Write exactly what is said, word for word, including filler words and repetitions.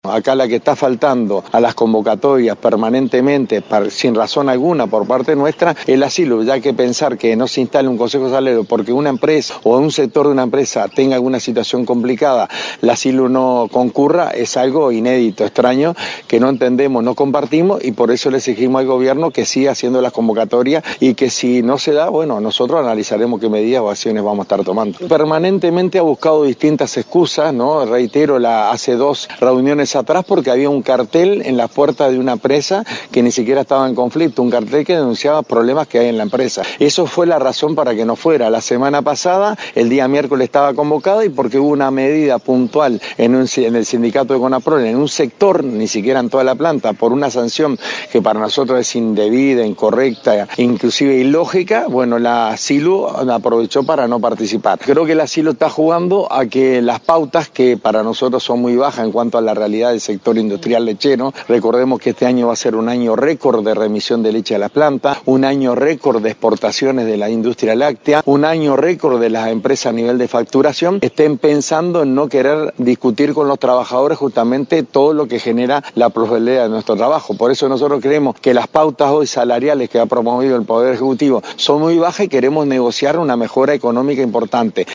Acá la que está faltando a las convocatorias permanentemente, sin razón alguna por parte nuestra, es la SILU, ya que pensar que no se instale un consejo salero porque una empresa o un sector de una empresa tenga alguna situación complicada, la SILU no concurra, es algo inédito, extraño, que no entendemos, no compartimos y por eso le exigimos al gobierno que siga haciendo las convocatorias y que si no se da, bueno, nosotros analizaremos qué medidas o acciones vamos a estar tomando. Permanentemente ha buscado distintas excusas, ¿no? Reitero, la, hace dos reuniones atrás porque había un cartel en la puerta de una empresa que ni siquiera estaba en conflicto, un cartel que denunciaba problemas que hay en la empresa. Eso fue la razón para que no fuera. La semana pasada, el día miércoles estaba convocada y porque hubo una medida puntual en, un, en el sindicato de Conaprol, en un sector, ni siquiera en toda la planta, por una sanción que para nosotros es indebida, incorrecta, inclusive ilógica, bueno, la SILU aprovechó para no participar. Creo que la SILU está jugando a que las pautas, que para nosotros son muy bajas en cuanto a la realidad del sector industrial lechero, recordemos que este año va a ser un año récord de remisión de leche a las plantas, un año récord de exportaciones de la industria láctea, un año récord de las empresas a nivel de facturación, estén pensando en no querer discutir con los trabajadores justamente todo lo que genera la prosperidad de nuestro trabajo. Por eso nosotros creemos que las pautas hoy salariales que ha promovido el Poder Ejecutivo son muy bajas y queremos negociar una mejora económica importante.